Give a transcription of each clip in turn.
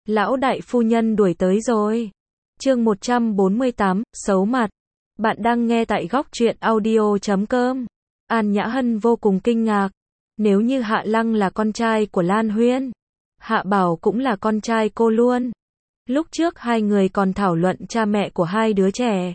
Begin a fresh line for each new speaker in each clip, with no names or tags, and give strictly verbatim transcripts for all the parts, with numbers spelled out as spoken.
Lão đại phu nhân đuổi tới rồi. Chương một trăm bốn mươi tám, xấu mặt. Bạn đang nghe tại góc truyện audio chấm com. An Nhã Hân vô cùng kinh ngạc. Nếu như Hạ Lăng là con trai của Lan Huyên, Hạ Bảo cũng là con trai cô luôn. Lúc trước hai người còn thảo luận cha mẹ của hai đứa trẻ.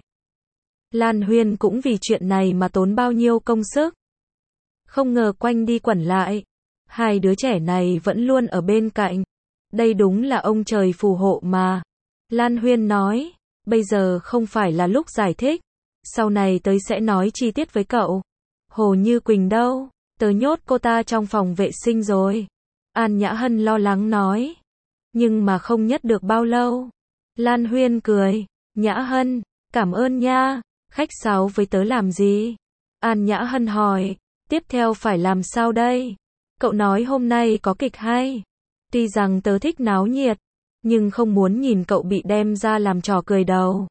Lan Huyên cũng vì chuyện này mà tốn bao nhiêu công sức. Không ngờ quanh đi quẩn lại, hai đứa trẻ này vẫn luôn ở bên cạnh. Đây đúng là ông trời phù hộ mà. Lan Huyên nói, bây giờ không phải là lúc giải thích. Sau này tớ sẽ nói chi tiết với cậu. Hồ Như Quỳnh đâu? Tớ nhốt cô ta trong phòng vệ sinh rồi. An Nhã Hân lo lắng nói. Nhưng mà không nhất được bao lâu. Lan Huyên cười. Nhã Hân, cảm ơn nha. Khách sáo với tớ làm gì? An Nhã Hân hỏi. Tiếp theo phải làm sao đây? Cậu nói hôm nay có kịch hay. Tuy rằng tớ thích náo nhiệt, nhưng không muốn nhìn cậu bị đem ra làm trò cười đầu.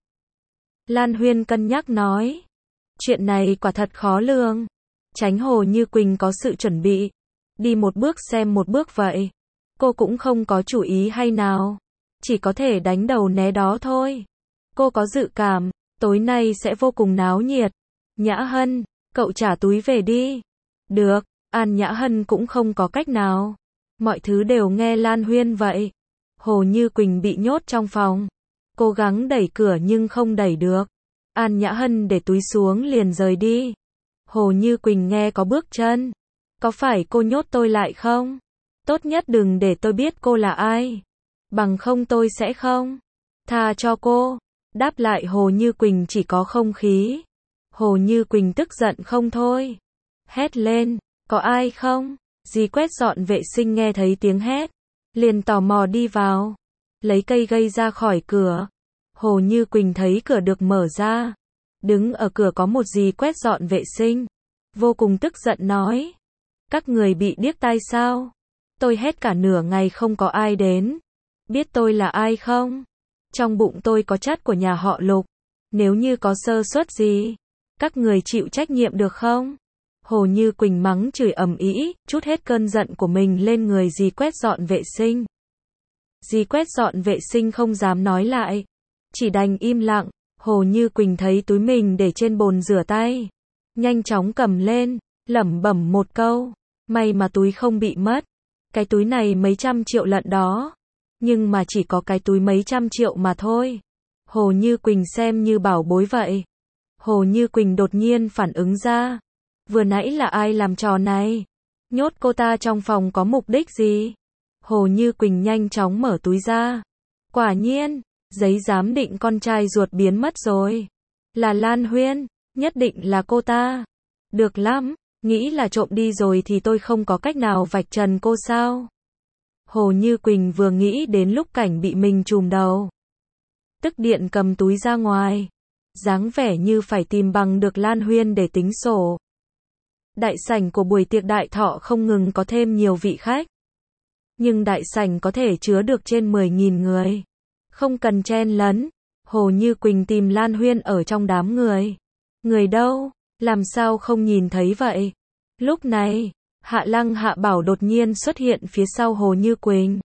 Lan Huyên cân nhắc nói. Chuyện này quả thật khó lường. Tránh Hồ Như Quỳnh có sự chuẩn bị. Đi một bước xem một bước vậy. Cô cũng không có chủ ý hay nào. Chỉ có thể đánh đầu né đó thôi. Cô có dự cảm, tối nay sẽ vô cùng náo nhiệt. Nhã Hân, cậu trả túi về đi. Được, An Nhã Hân cũng không có cách nào. Mọi thứ đều nghe Lan Huyên vậy. Hồ Như Quỳnh bị nhốt trong phòng. Cố gắng đẩy cửa nhưng không đẩy được. An Nhã Hân để túi xuống liền rời đi. Hồ Như Quỳnh nghe có bước chân. Có phải cô nhốt tôi lại không? Tốt nhất đừng để tôi biết cô là ai. Bằng không tôi sẽ không tha cho cô. Đáp lại Hồ Như Quỳnh chỉ có không khí. Hồ Như Quỳnh tức giận không thôi. Hét lên, có ai không? Dì quét dọn vệ sinh nghe thấy tiếng hét. Liền tò mò đi vào. Lấy cây gây ra khỏi cửa. Hồ Như Quỳnh thấy cửa được mở ra. Đứng ở cửa có một dì quét dọn vệ sinh. Vô cùng tức giận nói. Các người bị điếc tai sao? Tôi hét cả nửa ngày không có ai đến. Biết tôi là ai không? Trong bụng tôi có chắt của nhà họ Lục. Nếu như có sơ suất gì, các người chịu trách nhiệm được không? Hồ Như Quỳnh mắng chửi ầm ĩ, trút hết cơn giận của mình lên người dì quét dọn vệ sinh. Dì quét dọn vệ sinh không dám nói lại, chỉ đành im lặng. Hồ Như Quỳnh thấy túi mình để trên bồn rửa tay, nhanh chóng cầm lên, lẩm bẩm một câu, may mà túi không bị mất. Cái túi này mấy trăm triệu lận đó, nhưng mà chỉ có cái túi mấy trăm triệu mà thôi. Hồ Như Quỳnh xem như bảo bối vậy. Hồ Như Quỳnh đột nhiên phản ứng ra. Vừa nãy là ai làm trò này? Nhốt cô ta trong phòng có mục đích gì? Hồ Như Quỳnh nhanh chóng mở túi ra. Quả nhiên, giấy giám định con trai ruột biến mất rồi. Là Lan Huyên, nhất định là cô ta. Được lắm, nghĩ là trộm đi rồi thì tôi không có cách nào vạch trần cô sao? Hồ Như Quỳnh vừa nghĩ đến lúc cảnh bị mình trùm đầu. Tức điện cầm túi ra ngoài. Dáng vẻ như phải tìm bằng được Lan Huyên để tính sổ. Đại sảnh của buổi tiệc đại thọ không ngừng có thêm nhiều vị khách. Nhưng đại sảnh có thể chứa được trên mười nghìn người. Không cần chen lấn. Hồ Như Quỳnh tìm Lan Huyên ở trong đám người. Người đâu? Làm sao không nhìn thấy vậy? Lúc này, Hạ Lăng Hạ Bảo đột nhiên xuất hiện phía sau Hồ Như Quỳnh.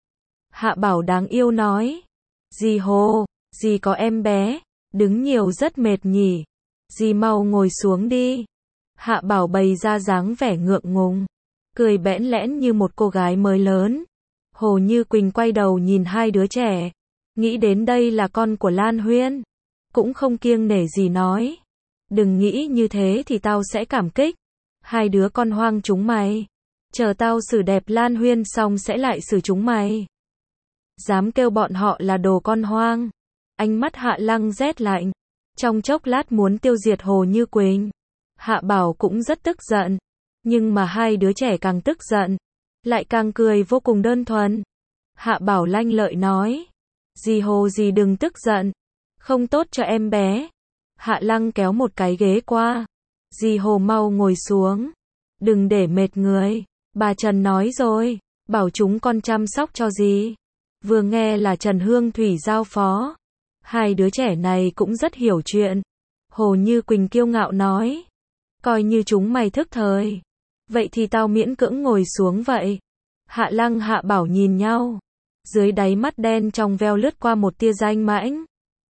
Hạ Bảo đáng yêu nói. Dì Hồ, dì có em bé, đứng nhiều rất mệt nhỉ. Dì mau ngồi xuống đi. Hạ Bảo bày ra dáng vẻ ngượng ngùng, cười bẽn lẽn như một cô gái mới lớn. Hồ Như Quỳnh quay đầu nhìn hai đứa trẻ, nghĩ đến đây là con của Lan Huyên, cũng không kiêng nể gì nói. Đừng nghĩ như thế thì tao sẽ cảm kích. Hai đứa con hoang chúng mày. Chờ tao xử đẹp Lan Huyên xong sẽ lại xử chúng mày. Dám kêu bọn họ là đồ con hoang. Ánh mắt Hạ Lăng rét lạnh. Trong chốc lát muốn tiêu diệt Hồ Như Quỳnh. Hạ Bảo cũng rất tức giận. Nhưng mà hai đứa trẻ càng tức giận, lại càng cười vô cùng đơn thuần. Hạ Bảo lanh lợi nói. Dì Hồ dì đừng tức giận. Không tốt cho em bé. Hạ Lăng kéo một cái ghế qua. Dì Hồ mau ngồi xuống. Đừng để mệt người. Bà Trần nói rồi. Bảo chúng con chăm sóc cho dì. Vừa nghe là Trần Hương Thủy giao phó. Hai đứa trẻ này cũng rất hiểu chuyện. Hồ Như Quỳnh kiêu ngạo nói. Coi như chúng mày thức thời. Vậy thì tao miễn cưỡng ngồi xuống vậy. Hạ Lăng Hạ Bảo nhìn nhau. Dưới đáy mắt đen trong veo lướt qua một tia danh mãnh.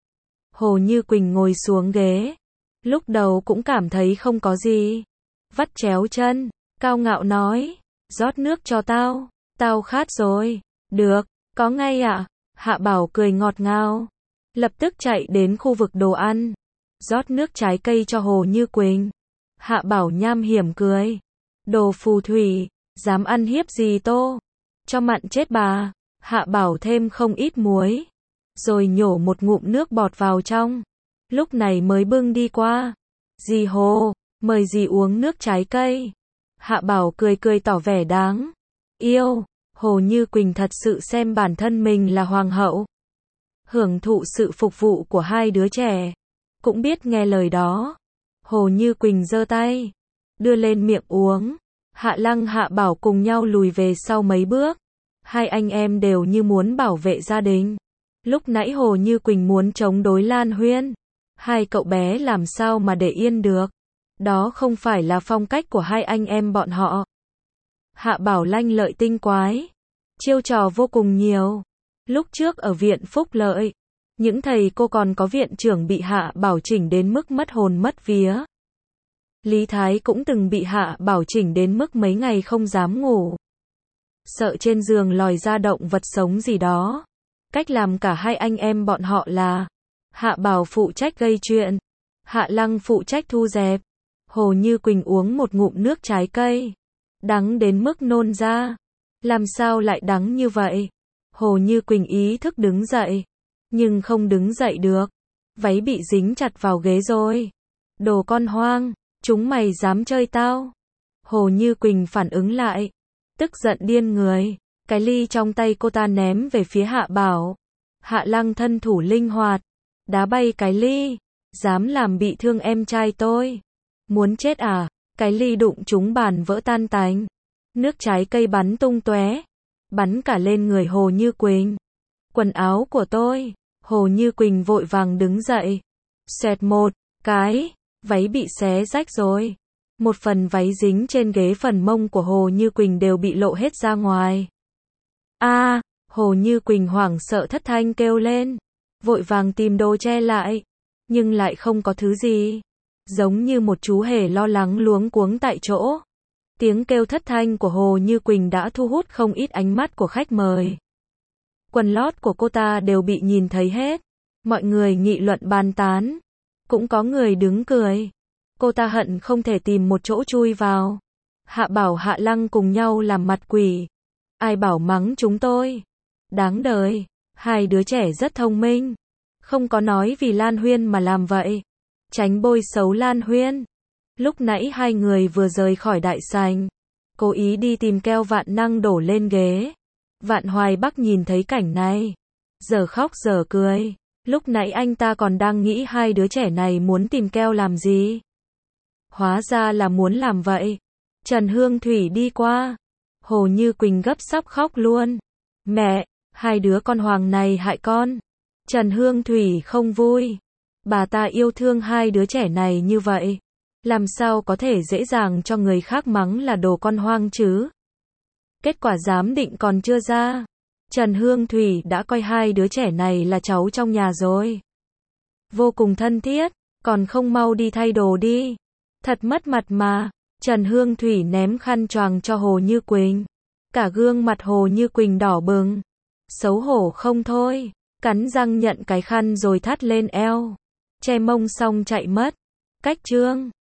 Hồ Như Quỳnh ngồi xuống ghế. Lúc đầu cũng cảm thấy không có gì. Vắt chéo chân, cao ngạo nói, rót nước cho tao, tao khát rồi. Được, có ngay ạ. Hạ Bảo cười ngọt ngào. Lập tức chạy đến khu vực đồ ăn. Rót nước trái cây cho Hồ Như Quỳnh. Hạ Bảo nham hiểm cười. Đồ phù thủy, dám ăn hiếp gì tô. Cho mặn chết bà. Hạ Bảo thêm không ít muối. Rồi nhổ một ngụm nước bọt vào trong. Lúc này mới bưng đi qua. Dì Hồ, mời dì uống nước trái cây. Hạ Bảo cười cười tỏ vẻ đáng yêu. Hồ Như Quỳnh thật sự xem bản thân mình là hoàng hậu. Hưởng thụ sự phục vụ của hai đứa trẻ. Cũng biết nghe lời đó. Hồ Như Quỳnh giơ tay. Đưa lên miệng uống. Hạ Lăng Hạ Bảo cùng nhau lùi về sau mấy bước. Hai anh em đều như muốn bảo vệ gia đình. Lúc nãy Hồ Như Quỳnh muốn chống đối Lan Huyên. Hai cậu bé làm sao mà để yên được. Đó không phải là phong cách của hai anh em bọn họ. Hạ Bảo lanh lợi tinh quái. Chiêu trò vô cùng nhiều. Lúc trước ở viện Phúc Lợi, những thầy cô còn có viện trưởng bị Hạ Bảo chỉnh đến mức mất hồn mất vía. Lý Thái cũng từng bị Hạ Bảo chỉnh đến mức mấy ngày không dám ngủ. Sợ trên giường lòi ra động vật sống gì đó. Cách làm cả hai anh em bọn họ là Hạ Bảo phụ trách gây chuyện, Hạ Lăng phụ trách thu dẹp. Hồ Như Quỳnh uống một ngụm nước trái cây. Đắng đến mức nôn ra. Làm sao lại đắng như vậy? Hồ Như Quỳnh ý thức đứng dậy. Nhưng không đứng dậy được. Váy bị dính chặt vào ghế rồi. Đồ con hoang, chúng mày dám chơi tao. Hồ Như Quỳnh phản ứng lại. Tức giận điên người. Cái ly trong tay cô ta ném về phía Hạ Bảo. Hạ Lăng thân thủ linh hoạt. Đá bay cái ly. Dám làm bị thương em trai tôi. Muốn chết à? Cái ly đụng trúng bàn vỡ tan tành. Nước trái cây bắn tung tóe. Bắn cả lên người Hồ Như Quỳnh. Quần áo của tôi. Hồ Như Quỳnh vội vàng đứng dậy. Xoẹt một cái. Váy bị xé rách rồi. Một phần váy dính trên ghế phần mông của Hồ Như Quỳnh đều bị lộ hết ra ngoài. A, à, Hồ Như Quỳnh hoảng sợ thất thanh kêu lên. Vội vàng tìm đồ che lại. Nhưng lại không có thứ gì. Giống như một chú hề lo lắng luống cuống tại chỗ. Tiếng kêu thất thanh của Hồ Như Quỳnh đã thu hút không ít ánh mắt của khách mời. Quần lót của cô ta đều bị nhìn thấy hết. Mọi người nghị luận bàn tán. Cũng có người đứng cười. Cô ta hận không thể tìm một chỗ chui vào. Hạ Bảo Hạ Lăng cùng nhau làm mặt quỷ. Ai bảo mắng chúng tôi. Đáng đời. Hai đứa trẻ rất thông minh. Không có nói vì Lan Huyên mà làm vậy. Tránh bôi xấu Lan Huyên. Lúc nãy hai người vừa rời khỏi đại sảnh. Cố ý đi tìm keo Vạn Năng đổ lên ghế. Vạn Hoài Bắc nhìn thấy cảnh này. Giờ khóc giờ cười. Lúc nãy anh ta còn đang nghĩ hai đứa trẻ này muốn tìm keo làm gì. Hóa ra là muốn làm vậy. Trần Hương Thủy đi qua. Hồ Như Quỳnh gấp sắp khóc luôn. Mẹ, hai đứa con hoàng này hại con. Trần Hương Thủy không vui. Bà ta yêu thương hai đứa trẻ này như vậy. Làm sao có thể dễ dàng cho người khác mắng là đồ con hoang chứ? Kết quả giám định còn chưa ra. Trần Hương Thủy đã coi hai đứa trẻ này là cháu trong nhà rồi. Vô cùng thân thiết, còn không mau đi thay đồ đi. Thật mất mặt mà. Trần Hương Thủy ném khăn choàng cho Hồ Như Quỳnh. Cả gương mặt Hồ Như Quỳnh đỏ bừng. Xấu hổ không thôi. Cắn răng nhận cái khăn rồi thắt lên eo. Che mông xong chạy mất. Cách chương